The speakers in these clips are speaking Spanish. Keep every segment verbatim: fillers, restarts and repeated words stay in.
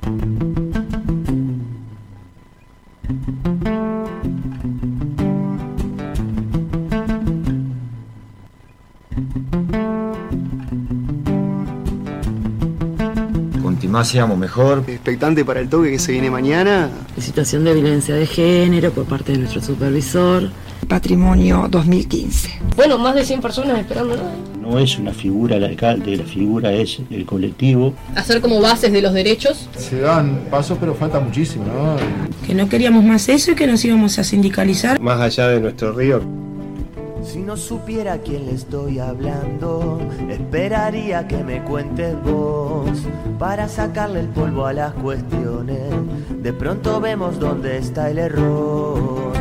Más seamos mejor. Expectante para el toque que se viene mañana. La situación de violencia de género por parte de nuestro supervisor. Patrimonio dos mil quince. Bueno, más de cien personas esperándolo. No es una figura el alcalde, la figura es el colectivo. Hacer como bases de los derechos. Se dan pasos, pero falta muchísimo, ¿no? Que no queríamos más eso y que nos íbamos a sindicalizar. Más allá de nuestro río. Si no supiera a quién le estoy hablando, esperaría que me cuentes vos, para sacarle el polvo a las cuestiones. De pronto vemos dónde está el error.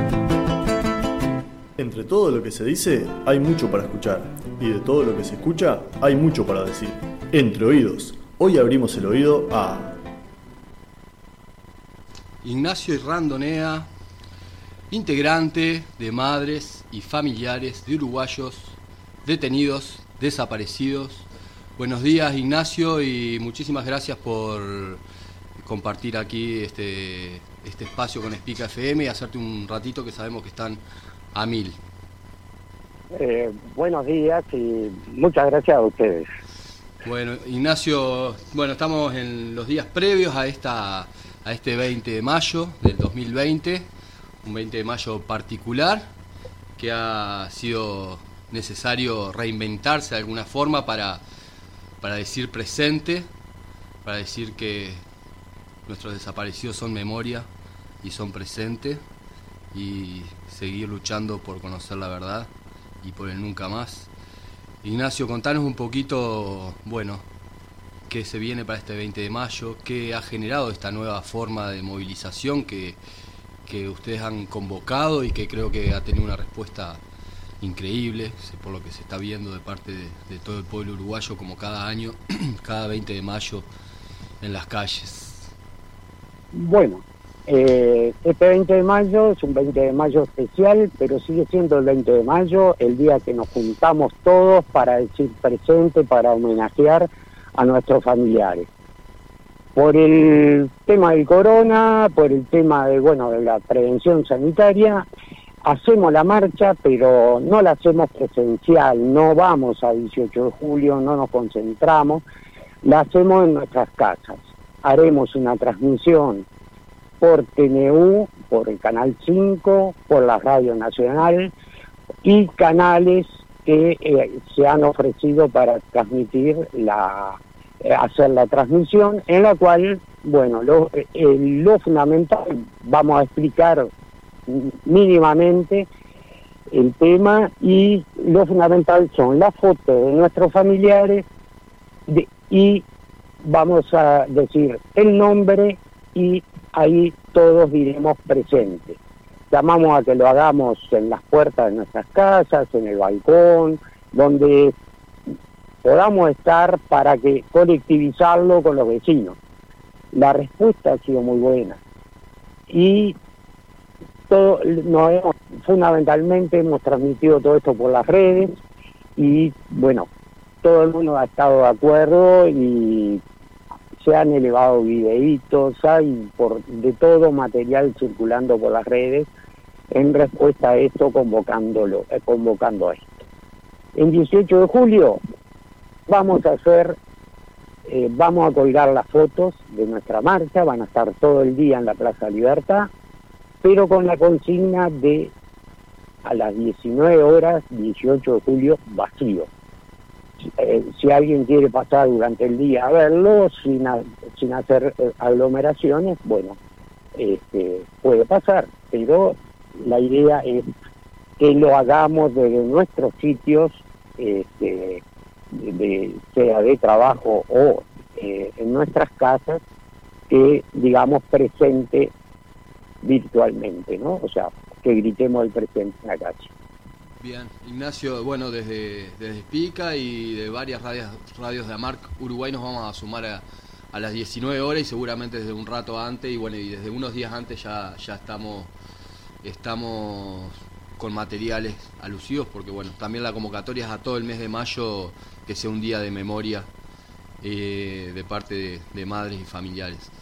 Entre todo lo que se dice, hay mucho para escuchar. Y de todo lo que se escucha, hay mucho para decir. Entre oídos, hoy abrimos el oído a... Ignacio Irrandonea, integrante de madres y familiares de uruguayos detenidos, desaparecidos. Buenos días, Ignacio, y muchísimas gracias por compartir aquí este, este espacio con Espica F M y hacerte un ratito que sabemos que están a mil. Eh, buenos días y muchas gracias a ustedes. Bueno, Ignacio, bueno, estamos en los días previos a, esta, a este veinte de mayo del dos mil veinte. Un veinte de mayo particular que ha sido necesario reinventarse de alguna forma para, para decir presente, para decir que nuestros desaparecidos son memoria y son presente, y seguir luchando por conocer la verdad y por el nunca más. Ignacio, contanos un poquito, bueno, qué se viene para este veinte de mayo, qué ha generado esta nueva forma de movilización que que ustedes han convocado y que creo que ha tenido una respuesta increíble, por lo que se está viendo de parte de, de todo el pueblo uruguayo, como cada año, cada veinte de mayo en las calles. Bueno, eh, este veinte de mayo es un veinte de mayo especial, pero sigue siendo el veinte de mayo, el día que nos juntamos todos para decir presente, para homenajear a nuestros familiares. Por el tema del corona, por el tema de, bueno, de la prevención sanitaria, hacemos la marcha, pero no la hacemos presencial, no vamos a dieciocho de julio, no nos concentramos, la hacemos en nuestras casas. Haremos una transmisión por T N U, por el Canal cinco, por la Radio Nacional y canales que eh, se han ofrecido para transmitir la... hacer la transmisión, en la cual, bueno, lo, eh, lo fundamental, vamos a explicar mínimamente el tema, y lo fundamental son las fotos de nuestros familiares de, y vamos a decir el nombre, y ahí todos diremos presente. Llamamos a que lo hagamos en las puertas de nuestras casas, en el balcón, donde podamos estar, para que colectivizarlo con los vecinos. La respuesta ha sido muy buena y todo, nos hemos, fundamentalmente hemos transmitido todo esto por las redes, y bueno, todo el mundo ha estado de acuerdo y se han elevado videitos, hay por de todo material circulando por las redes en respuesta a esto, convocándolo, eh, convocando a esto. En dieciocho de julio vamos a hacer, eh, vamos a colgar las fotos de nuestra marcha, van a estar todo el día en la Plaza Libertad, pero con la consigna de a las diecinueve horas, dieciocho de julio, vacío. Eh, si alguien quiere pasar durante el día a verlo sin, a, sin hacer eh, aglomeraciones, bueno, este, puede pasar, pero la idea es que lo hagamos desde nuestros sitios, este, de, de, sea de trabajo o eh, en nuestras casas, que digamos presente virtualmente, ¿no? O sea, que gritemos el presente en la calle. Bien, Ignacio, bueno, desde, desde Espica y de varias radios, radios de AMARC Uruguay nos vamos a sumar a, a las diecinueve horas, y seguramente desde un rato antes, y bueno, y desde unos días antes ya, ya estamos, estamos con materiales alusivos, porque bueno, también la convocatoria es a todo el mes de mayo, que sea un día de memoria eh, de parte de, de madres y familiares.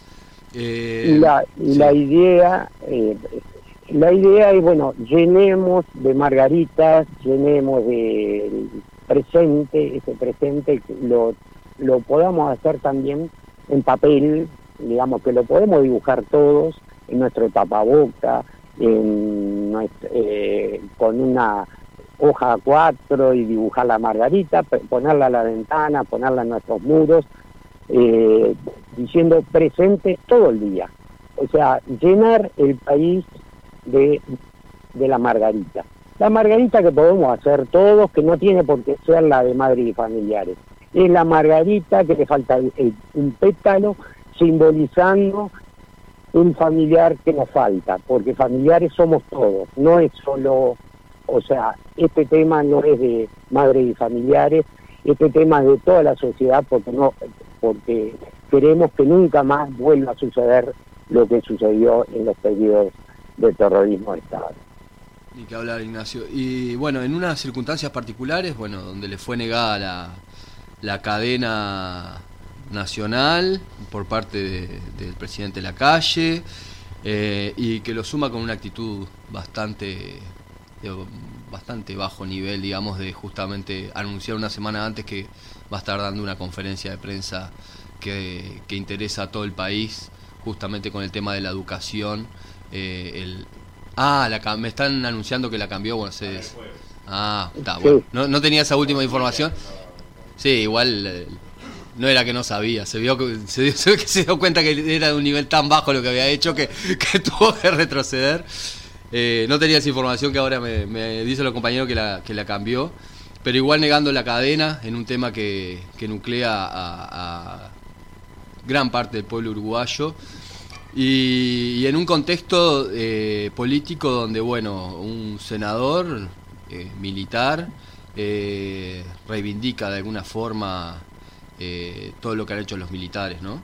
Eh, y la, y sí. la idea, eh, la idea es, bueno, llenemos de margaritas, llenemos de presente, ese presente, lo, lo podamos hacer también en papel, digamos que lo podemos dibujar todos en nuestro tapaboca, en nuestro, eh, con una hoja A cuatro y dibujar la margarita, ponerla a la ventana, ponerla en nuestros muros, eh, diciendo presente todo el día. O sea, llenar el país de, de la margarita. La margarita que podemos hacer todos, que no tiene por qué ser la de madres y familiares. Es la margarita que le falta el, el, un pétalo simbolizando un familiar que nos falta, porque familiares somos todos, no es solo, o sea, este tema no es de madres y familiares, este tema es de toda la sociedad, porque no, porque queremos que nunca más vuelva a suceder lo que sucedió en los periodos de terrorismo de Estado. Ni que hablar, Ignacio. Y bueno, en unas circunstancias particulares, bueno, donde le fue negada la, la cadena nacional por parte de, del presidente Lacalle, eh, y que lo suma con una actitud bastante de bastante bajo nivel, digamos, de justamente anunciar una semana antes que va a estar dando una conferencia de prensa que, que interesa a todo el país, justamente con el tema de la educación. eh, el ah la, me están anunciando que la cambió. Bueno, se, ah está bueno, no, no tenía esa última información. Sí, igual eh, no era que no sabía, se vio que se, dio, se, se dio cuenta que era de un nivel tan bajo lo que había hecho que, que tuvo que retroceder. Eh, no tenía esa información que ahora me, me dicen los compañeros que la, que la cambió, pero igual negando la cadena en un tema que, que nuclea a, a gran parte del pueblo uruguayo, y, y en un contexto eh, político donde, bueno, un senador eh, militar eh, reivindica de alguna forma eh, todo lo que han hecho los militares, ¿no?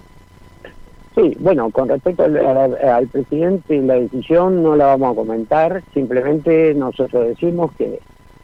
Sí, bueno, con respecto al, al, al presidente, la decisión no la vamos a comentar, simplemente nosotros decimos que,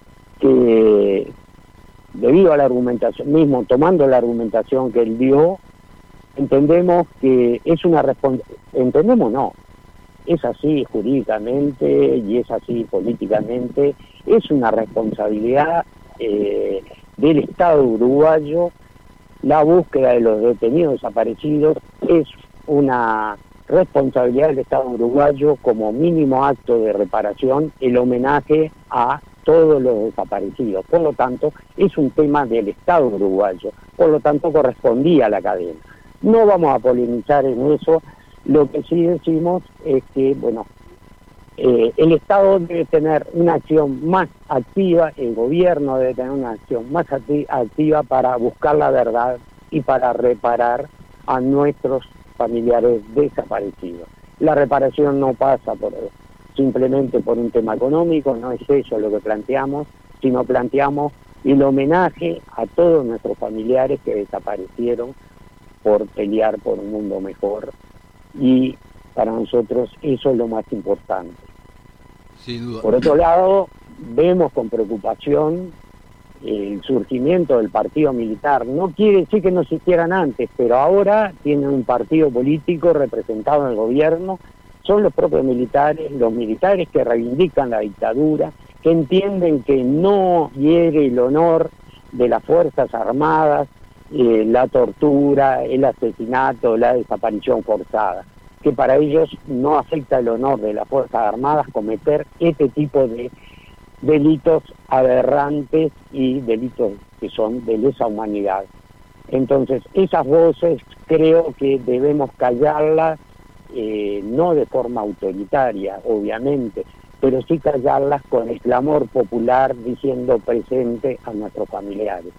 que debido a la argumentación, mismo tomando la argumentación que él dio, entendemos que es una responsabilidad, entendemos no, es así jurídicamente y es así políticamente, es una responsabilidad eh, del Estado uruguayo, la búsqueda de los detenidos desaparecidos es una responsabilidad del Estado uruguayo como mínimo acto de reparación, el homenaje a todos los desaparecidos. Por lo tanto, es un tema del Estado uruguayo, por lo tanto correspondía a la cadena. No vamos a polemizar en eso, lo que sí decimos es que, bueno, eh, el Estado debe tener una acción más activa, el gobierno debe tener una acción más acti- activa para buscar la verdad y para reparar a nuestros familiares desaparecidos. La reparación no pasa por simplemente por un tema económico, no es eso lo que planteamos, sino planteamos el homenaje a todos nuestros familiares que desaparecieron por pelear por un mundo mejor, y para nosotros eso es lo más importante. Sin duda. Por otro lado, vemos con preocupación el surgimiento del partido militar. No quiere decir que no existieran antes, pero ahora tienen un partido político representado en el gobierno, son los propios militares, los militares que reivindican la dictadura, que entienden que no hiere el honor de las Fuerzas Armadas, eh, la tortura, el asesinato, la desaparición forzada, que para ellos no afecta el honor de las Fuerzas Armadas cometer este tipo de delitos aberrantes y delitos que son de lesa humanidad. Entonces, esas voces creo que debemos callarlas, eh, no de forma autoritaria, obviamente, pero sí callarlas con el clamor popular diciendo presente a nuestros familiares.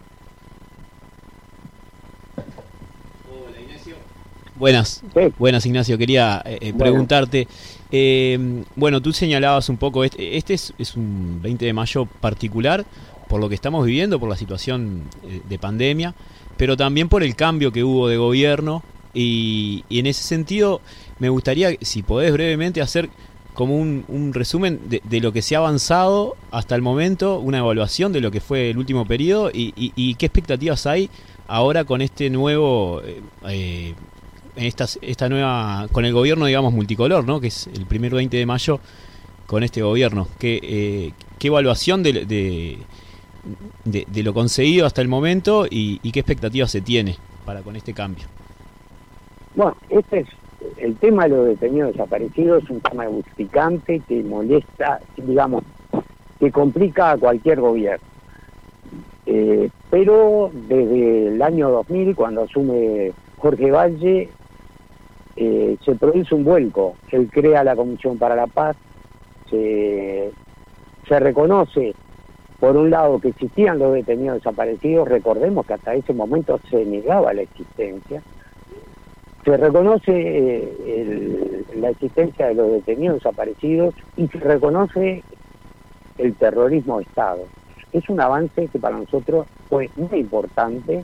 Hola, Ignacio. Buenas, sí. Buenas, Ignacio. Quería eh, bueno. preguntarte, eh, bueno, tú señalabas un poco, este, este es, es un veinte de mayo particular por lo que estamos viviendo, por la situación eh, de pandemia, pero también por el cambio que hubo de gobierno, y, y en ese sentido me gustaría, si podés brevemente, hacer como un, un resumen de, de lo que se ha avanzado hasta el momento, una evaluación de lo que fue el último periodo y, y, y qué expectativas hay ahora con este nuevo eh, eh, en esta, esta nueva, con el gobierno, digamos, multicolor, ¿no? Que es el primer veinte de mayo con este gobierno. ¿Qué, eh, qué evaluación de, de, de, de lo conseguido hasta el momento y, y qué expectativas se tiene para con este cambio? Bueno, este es el tema de los detenidos desaparecidos, es un tema picante que molesta, digamos, que complica a cualquier gobierno. Eh, pero desde el año dos mil, cuando asume Jorge Valle, eh, se produce un vuelco. Él crea la Comisión para la Paz, se, se reconoce, por un lado, que existían los detenidos desaparecidos. Recordemos que hasta ese momento se negaba la existencia. Se reconoce eh, el, la existencia de los detenidos desaparecidos y se reconoce el terrorismo de Estado. Es un avance que para nosotros fue muy importante,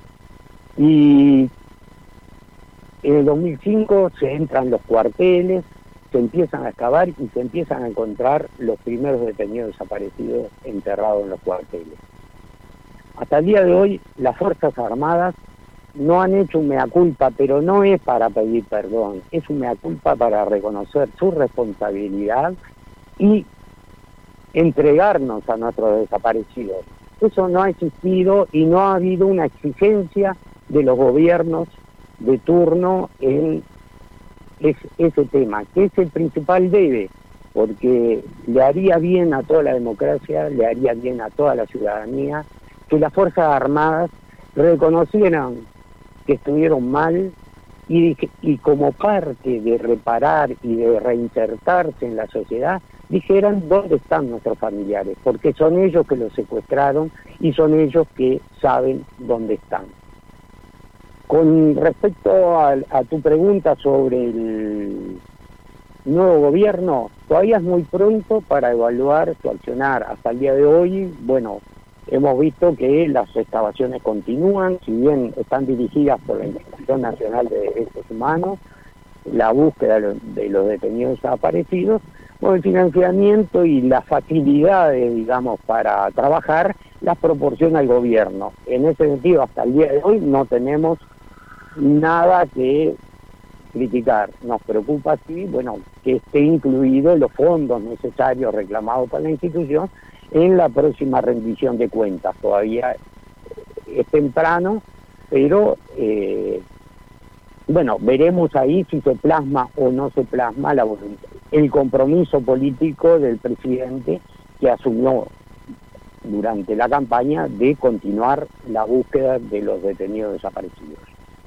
y en el dos mil cinco se entran los cuarteles, se empiezan a excavar y se empiezan a encontrar los primeros detenidos desaparecidos enterrados en los cuarteles. Hasta el día de hoy las Fuerzas Armadas no han hecho un mea culpa, pero no es para pedir perdón, es un mea culpa para reconocer su responsabilidad y entregarnos a nuestros desaparecidos. Eso no ha existido y no ha habido una exigencia de los gobiernos de turno en es, ese tema, que es el principal debe, porque le haría bien a toda la democracia, le haría bien a toda la ciudadanía, que las Fuerzas Armadas reconocieran que estuvieron mal y, y como parte de reparar y de reinsertarse en la sociedad, dijeran dónde están nuestros familiares, porque son ellos que los secuestraron y son ellos que saben dónde están. Con respecto a, a tu pregunta sobre el nuevo gobierno, todavía es muy pronto para evaluar su accionar. Hasta el día de hoy, bueno, hemos visto que las excavaciones continúan, si bien están dirigidas por la Institución Nacional de Derechos Humanos, la búsqueda de los, de los detenidos desaparecidos. Bueno, el financiamiento y las facilidades, digamos, para trabajar las proporciona el gobierno. En ese sentido, hasta el día de hoy no tenemos nada que criticar. Nos preocupa, sí, bueno, que esté incluido los fondos necesarios reclamados por la institución en la próxima rendición de cuentas. Todavía es temprano, pero eh, bueno, veremos ahí si se plasma o no se plasma la voluntad, el compromiso político del presidente que asumió durante la campaña de continuar la búsqueda de los detenidos desaparecidos.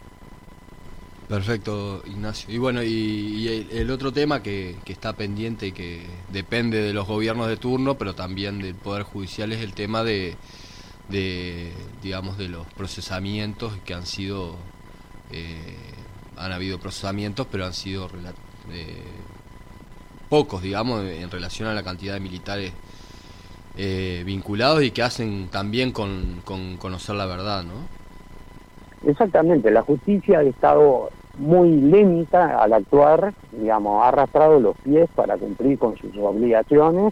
Perfecto, Ignacio. Y bueno, y, y el, el otro tema que, que está pendiente y que depende de los gobiernos de turno, pero también del Poder Judicial, es el tema de, de digamos, de los procesamientos que han sido, eh, han habido procesamientos, pero han sido eh, pocos, digamos, en relación a la cantidad de militares eh, vinculados y que hacen también con, con conocer la verdad, ¿no? Exactamente, la justicia ha estado muy lenta al actuar, digamos, ha arrastrado los pies para cumplir con sus obligaciones,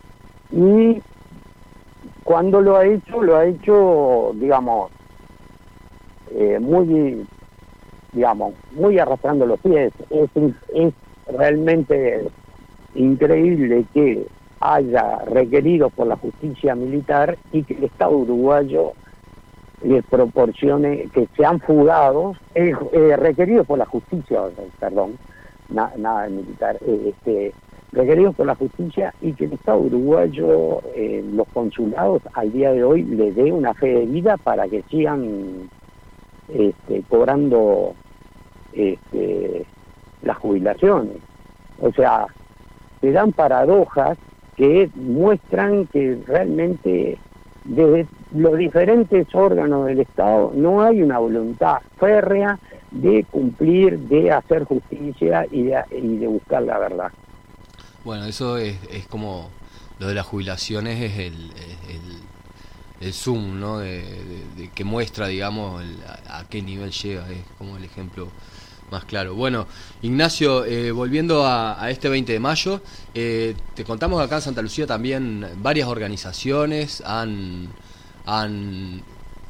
y cuando lo ha hecho, lo ha hecho, digamos, eh, muy, digamos, muy arrastrando los pies. Es, es realmente increíble que haya requeridos por la justicia militar y que el Estado uruguayo les proporcione, que sean fugados, eh, eh, requeridos por la justicia, perdón, na, nada de militar, eh, este, requeridos por la justicia, y que el Estado uruguayo, eh, los consulados, al día de hoy les dé una fe de vida para que sigan este, cobrando este, las jubilaciones. O sea, se dan paradojas que muestran que realmente desde los diferentes órganos del Estado no hay una voluntad férrea de cumplir, de hacer justicia y de, y de buscar la verdad. Bueno, eso es, es como lo de las jubilaciones, es el, el, el zoom, ¿no? De, de, de que muestra, digamos, el, a, a qué nivel llega, es como el ejemplo más claro. Bueno, Ignacio, eh, volviendo a, a este veinte de mayo, eh, te contamos que acá en Santa Lucía también varias organizaciones han, han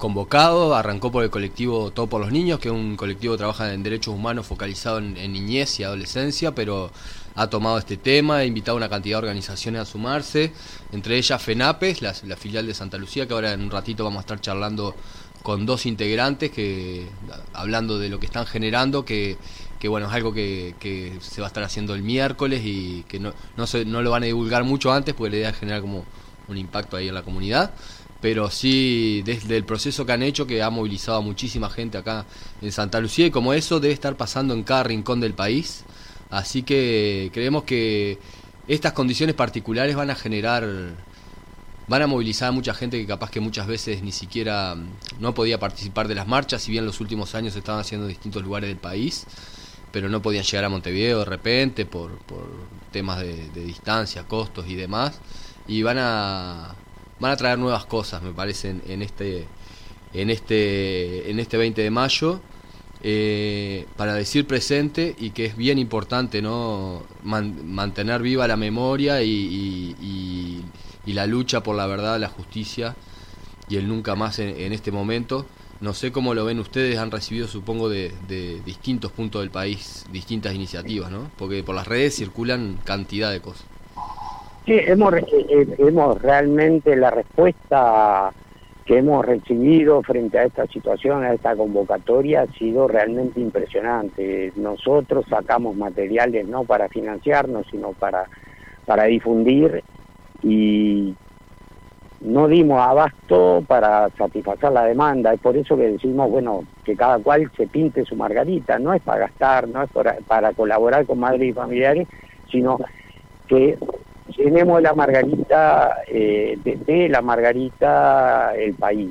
convocado, arrancó por el colectivo Todo por los Niños, que es un colectivo que trabaja en derechos humanos focalizado en, en niñez y adolescencia, pero ha tomado este tema, ha invitado a una cantidad de organizaciones a sumarse, entre ellas FENAPES, la, la filial de Santa Lucía, que ahora en un ratito vamos a estar charlando con dos integrantes, que hablando de lo que están generando, que, que bueno, es algo que, que se va a estar haciendo el miércoles y que no, no, se, no lo van a divulgar mucho antes, porque la idea es generar como un impacto ahí en la comunidad, pero sí desde el proceso que han hecho, que ha movilizado a muchísima gente acá en Santa Lucía, y como eso debe estar pasando en cada rincón del país. Así que creemos que estas condiciones particulares van a generar, van a movilizar a mucha gente que capaz que muchas veces ni siquiera no podía participar de las marchas, si bien los últimos años se estaban haciendo en distintos lugares del país, pero no podían llegar a Montevideo de repente por, por temas de, de distancia, costos y demás, y van a van a traer nuevas cosas, me parece, en, en este en este en este veinte de mayo. Eh, para decir presente, y que es bien importante, ¿no? Man, mantener viva la memoria y, y, y, y la lucha por la verdad, la justicia y el nunca más en, en este momento. No sé cómo lo ven ustedes, han recibido, supongo, de, de distintos puntos del país distintas iniciativas, ¿no? Porque por las redes circulan cantidad de cosas. Sí, hemos, eh, hemos realmente la respuesta que hemos recibido frente a esta situación, a esta convocatoria, ha sido realmente impresionante. Nosotros sacamos materiales no para financiarnos, sino para, para difundir, y no dimos abasto para satisfacer la demanda. Es por eso que decimos, bueno, que cada cual se pinte su margarita. No es para gastar, no es para, para colaborar con madres y familiares, sino que llenemos la margarita, eh, de, de la margarita el país.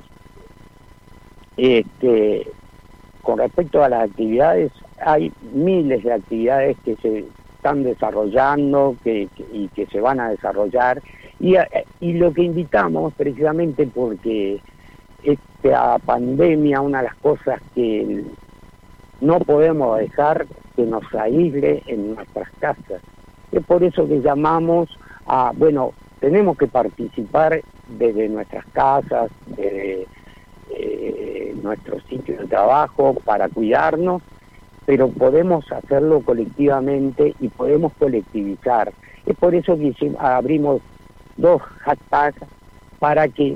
Este, con respecto a las actividades, hay miles de actividades que se están desarrollando que, que, y que se van a desarrollar, y, y lo que invitamos, precisamente porque esta pandemia, una de las cosas que no podemos dejar que nos aísle en nuestras casas. Es por eso que llamamos a, bueno, tenemos que participar desde nuestras casas, desde eh, nuestros sitios de trabajo, para cuidarnos, pero podemos hacerlo colectivamente y podemos colectivizar. Es por eso que hicimos, abrimos dos hashtags para que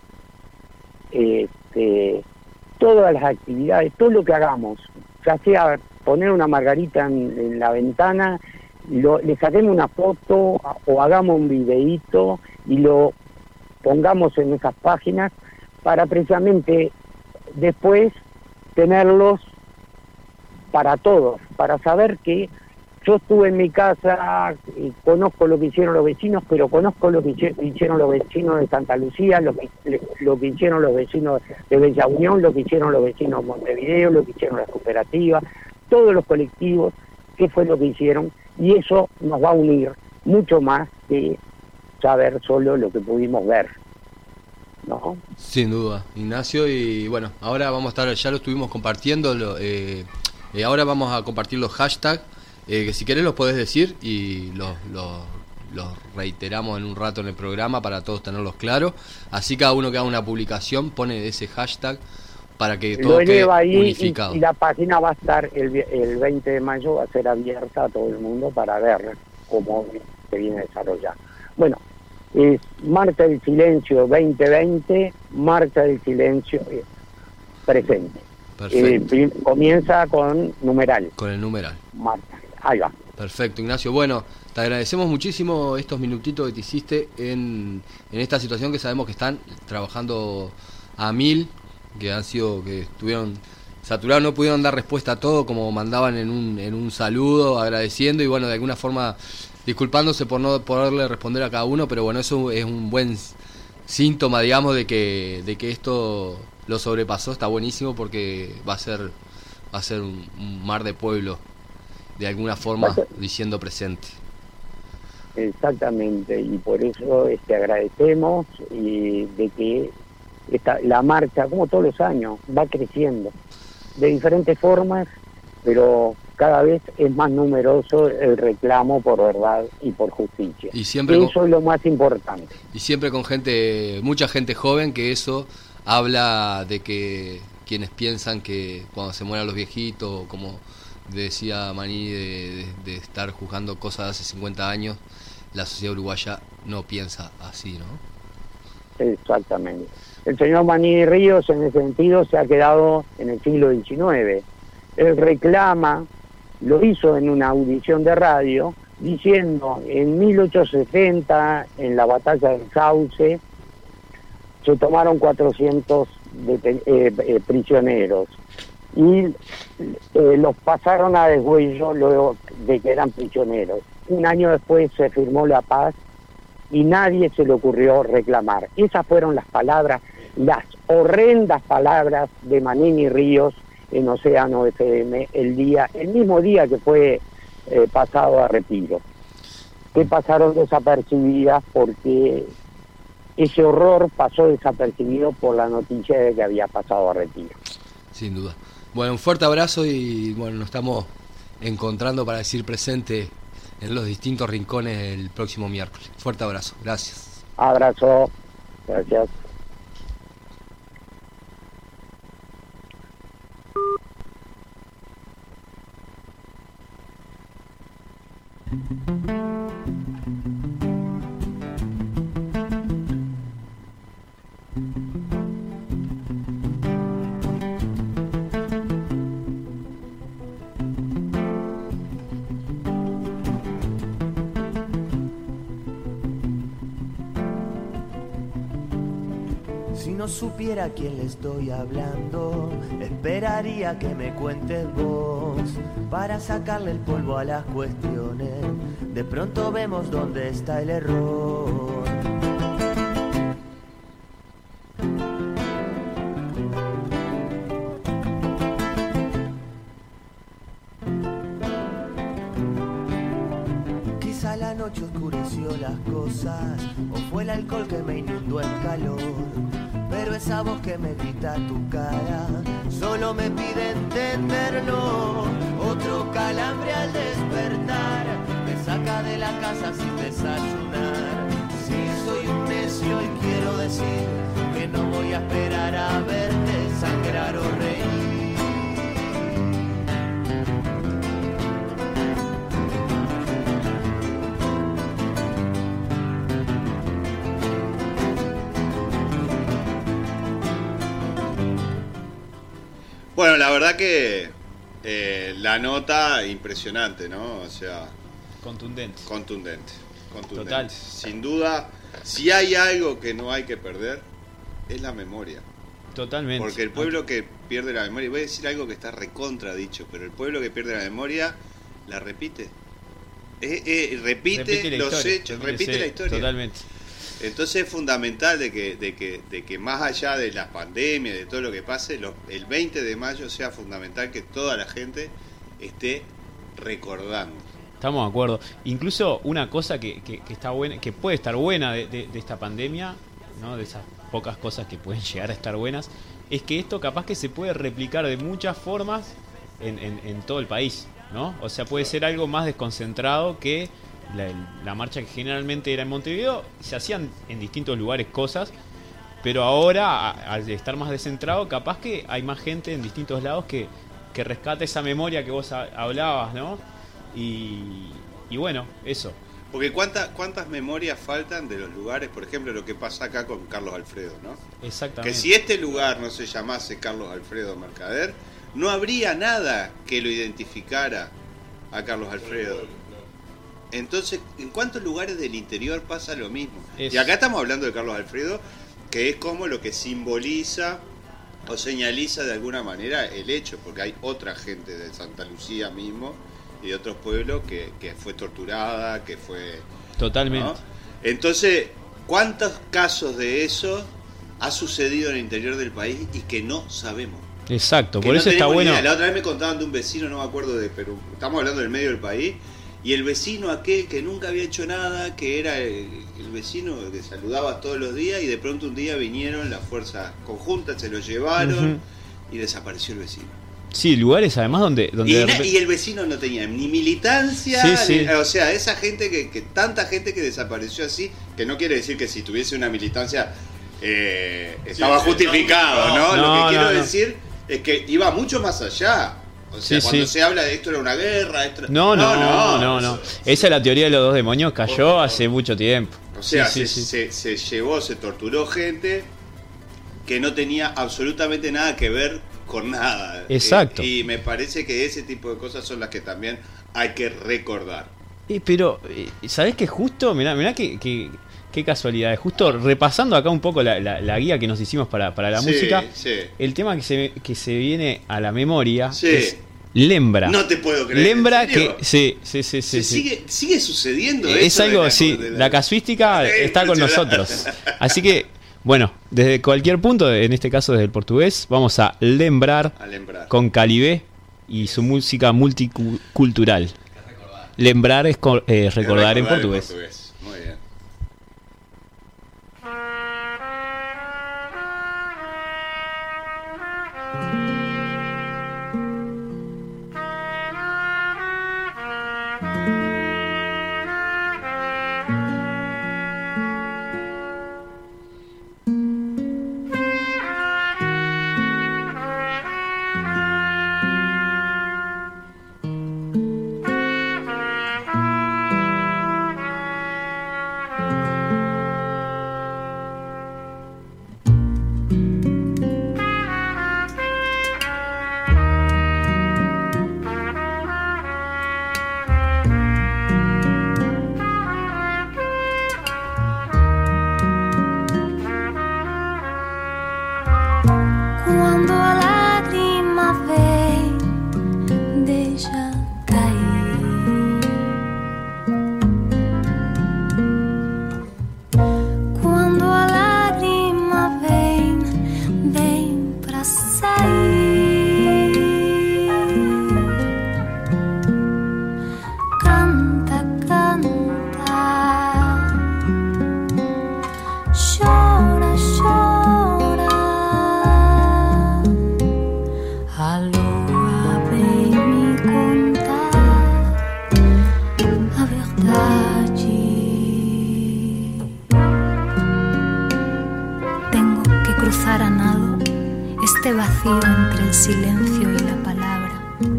este, todas las actividades, todo lo que hagamos, ya sea poner una margarita en, en la ventana, Lo, le saquemos una foto o hagamos un videíto y lo pongamos en esas páginas para precisamente después tenerlos para todos, para saber que yo estuve en mi casa, y conozco lo que hicieron los vecinos, pero conozco lo que hicieron los vecinos de Santa Lucía, lo que, lo que hicieron los vecinos de Bella Unión, lo que hicieron los vecinos de Montevideo, lo que hicieron las cooperativas, todos los colectivos, qué fue lo que hicieron. Y eso nos va a unir mucho más que saber solo lo que pudimos ver, ¿no? Sin duda, Ignacio. Y bueno, ahora vamos a estar, ya lo estuvimos compartiendo, lo, eh, eh, ahora vamos a compartir los hashtags, eh, que si querés los podés decir y los, los, los reiteramos en un rato en el programa para todos tenerlos claros. Así cada uno que haga una publicación pone ese hashtag para que todo lo quede ahí unificado. Y, y la página va a estar el, el veinte de mayo, va a ser abierta a todo el mundo para ver cómo se viene desarrollando. Bueno, es Marcha del Silencio veinte veinte, Marcha del Silencio eh, presente. Perfecto. Eh, comienza con numeral. Con el numeral. Marcha. Ahí va. Perfecto, Ignacio. Bueno, te agradecemos muchísimo estos minutitos que te hiciste en, en esta situación que sabemos que están trabajando a mil, que han sido, que estuvieron saturados, no pudieron dar respuesta a todo como mandaban en un, en un saludo, agradeciendo y bueno, de alguna forma disculpándose por no poderle responder a cada uno, pero bueno, eso es un buen síntoma, digamos, de que, de que esto lo sobrepasó. Está buenísimo porque va a ser, va a ser un, un mar de pueblo, de alguna forma diciendo presente. Exactamente, y por eso este, agradecemos y de que esta, la marcha, como todos los años, va creciendo de diferentes formas, pero cada vez es más numeroso el reclamo por verdad y por justicia. Y siempre eso con, es lo más importante. Y siempre con gente, mucha gente joven, que eso habla de que quienes piensan que cuando se mueran los viejitos, como decía Maní, de, de, de estar juzgando cosas de hace cincuenta años, la sociedad uruguaya no piensa así, ¿no? Exactamente. El señor Maní Ríos en ese sentido se ha quedado en el siglo diecinueve. Él reclama, lo hizo en una audición de radio, diciendo en mil ochocientos setenta, en la batalla del Sauce, se tomaron cuatrocientos de, eh, eh, prisioneros y eh, los pasaron a deshuello luego de que eran prisioneros. Un año después se firmó la paz y nadie se le ocurrió reclamar. Esas fueron las palabras, las horrendas palabras de Manini Ríos en Océano F M el día, el mismo día que fue eh, pasado a retiro, que pasaron desapercibidas porque ese horror pasó desapercibido por la noticia de que había pasado a retiro. Sin duda. Bueno, un fuerte abrazo y bueno, nos estamos encontrando para decir presente en los distintos rincones el próximo miércoles. Fuerte abrazo, gracias. Abrazo, gracias. Si no supiera a quién le estoy hablando, esperaría que me cuentes vos para sacarle el polvo a las cuestiones. De pronto vemos dónde está el error. Quizá la noche oscureció las cosas, o fue el alcohol que me inundó en calor. Pero esa voz que me grita a tu cara solo me pide entenderlo. Otro calambre al despertar me saca de la casa sin desayunar. Si soy un necio y quiero decir que no voy a esperar a verte sangrar o reír. Bueno, la verdad que eh, la nota impresionante, ¿no? O sea, contundente. Contundente. Contundente. Total. Sin duda, si hay algo que no hay que perder, es la memoria. Totalmente. Porque el pueblo que pierde la memoria, voy a decir algo que está recontra dicho, pero el pueblo que pierde la memoria, la repite. Eh, eh, repite, repite los historia, hechos, repite, repite sí, la historia. Totalmente. Entonces es fundamental de que, de que, de que más allá de las pandemias, de todo lo que pase, lo, el veinte de mayo sea fundamental que toda la gente esté recordando. Estamos de acuerdo. Incluso una cosa que, que, que está buena, que puede estar buena de, de, de esta pandemia, ¿no? De esas pocas cosas que pueden llegar a estar buenas, es que esto capaz que se puede replicar de muchas formas en, en, en todo el país, ¿no? O sea, puede ser algo más desconcentrado que La, la marcha que generalmente era en Montevideo. Se hacían en distintos lugares cosas, pero ahora a, al estar más descentrado, capaz que hay más gente en distintos lados que, que rescata esa memoria que vos a, hablabas, ¿no? Y, y bueno, eso. Porque cuántas cuántas memorias faltan de los lugares, por ejemplo, lo que pasa acá con Carlos Alfredo, ¿no? Exactamente. Que si este lugar no se llamase Carlos Alfredo Mercader, no habría nada que lo identificara a Carlos Alfredo. Entonces, ¿en cuántos lugares del interior pasa lo mismo? Es. Y acá estamos hablando de Carlos Alfredo, que es como lo que simboliza o señaliza de alguna manera el hecho, porque hay otra gente de Santa Lucía mismo y de otros pueblos que, que fue torturada, que fue... Totalmente. ¿no? Entonces, ¿cuántos casos de eso ha sucedido en el interior del país y que no sabemos? Exacto, que por no eso está bueno. Idea. La otra vez me contaban de un vecino, no me acuerdo de Perú, estamos hablando del medio del país. Y el vecino aquel que nunca había hecho nada, que era el, el vecino que saludaba todos los días, y de pronto un día vinieron las fuerzas conjuntas, se lo llevaron, uh-huh. y desapareció el vecino. Sí, lugares además donde... donde y, de repente... y el vecino no tenía ni militancia, sí, sí. Ni, o sea, esa gente que, que tanta gente que desapareció así, que no quiere decir que si tuviese una militancia eh, estaba justificado, ¿no? No, Lo que no, quiero no. decir es que iba mucho más allá. O sea, Sí, cuando sí. se habla de esto era una guerra, esto... No, no, no, no, no. Esa es la teoría de los dos demonios, cayó hace mucho tiempo. O sea, Sí, se, sí, sí. Se, se llevó, se torturó gente que no tenía absolutamente nada que ver con nada. Exacto. Eh, y me parece que ese tipo de cosas son las que también hay que recordar. Eh, pero, eh, ¿sabés qué? Justo, mirá, mirá que, que, qué casualidad. Justo repasando acá un poco la, la, la guía que nos hicimos para, para la Sí, música, sí. el tema que se, que se viene a la memoria Sí. es Lembra. No te puedo creer. Lembra ¿en serio? que... Sí, sí, sí, sí. Se sí. sigue, sigue sucediendo Es eso de algo, la- sí, de la casuística Eh, está con impresionante. nosotros. Así que, bueno, desde cualquier punto, en este caso desde el portugués, vamos a lembrar, A lembrar. con Calibé y su música multicultural. Lembrar es co- eh, recordar en portugués. Muy bien. Quando a lágrima vem, deixa cair. Quando a lágrima vem, vem pra sair. Canta, canta, chora, chora. A lua vem me contar a verdade. Tengo que cruzar a nado este vacío entre el silencio y la palabra.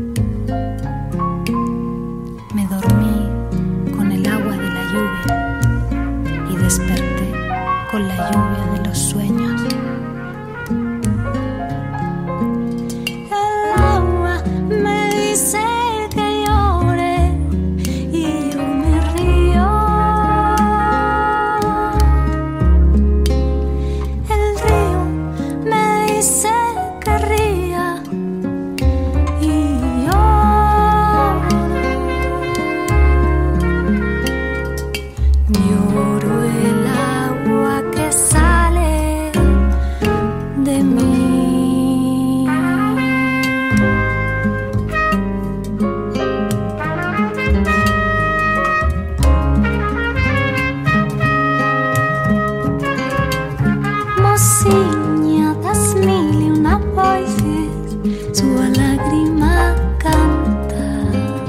Me dormí con el agua de la lluvia y desperté con la lluvia de los sueños. El agua me dice que llore y yo me río. El río me dice que ría y lloro. Lloro el agua que sale de mí. Mocinha das mil e uma vozes, sua lágrima canta.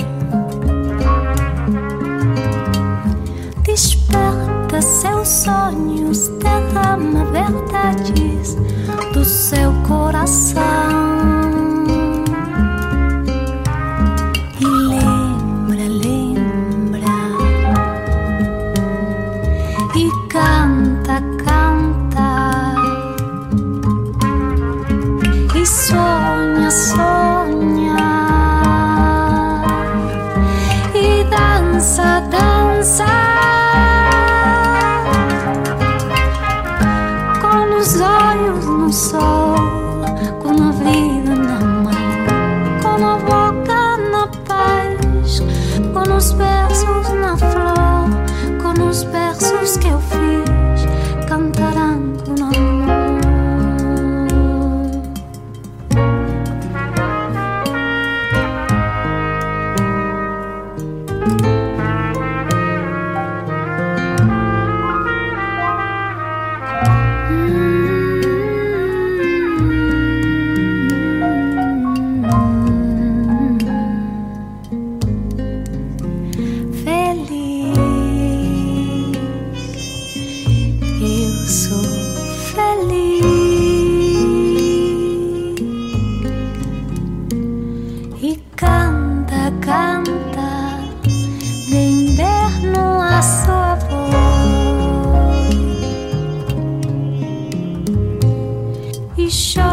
Desperta seus sonhos, derrama verdades do seu coração. E lembra, lembra. E canta, canta. E sonha, sonha. E dança, dança. Com os olhos no sol, com a vida na mão, com a boca na paz, com os versos na flor, com os versos que eu fiz, cantarão com amor. Feliz, eu sou feliz. e chora.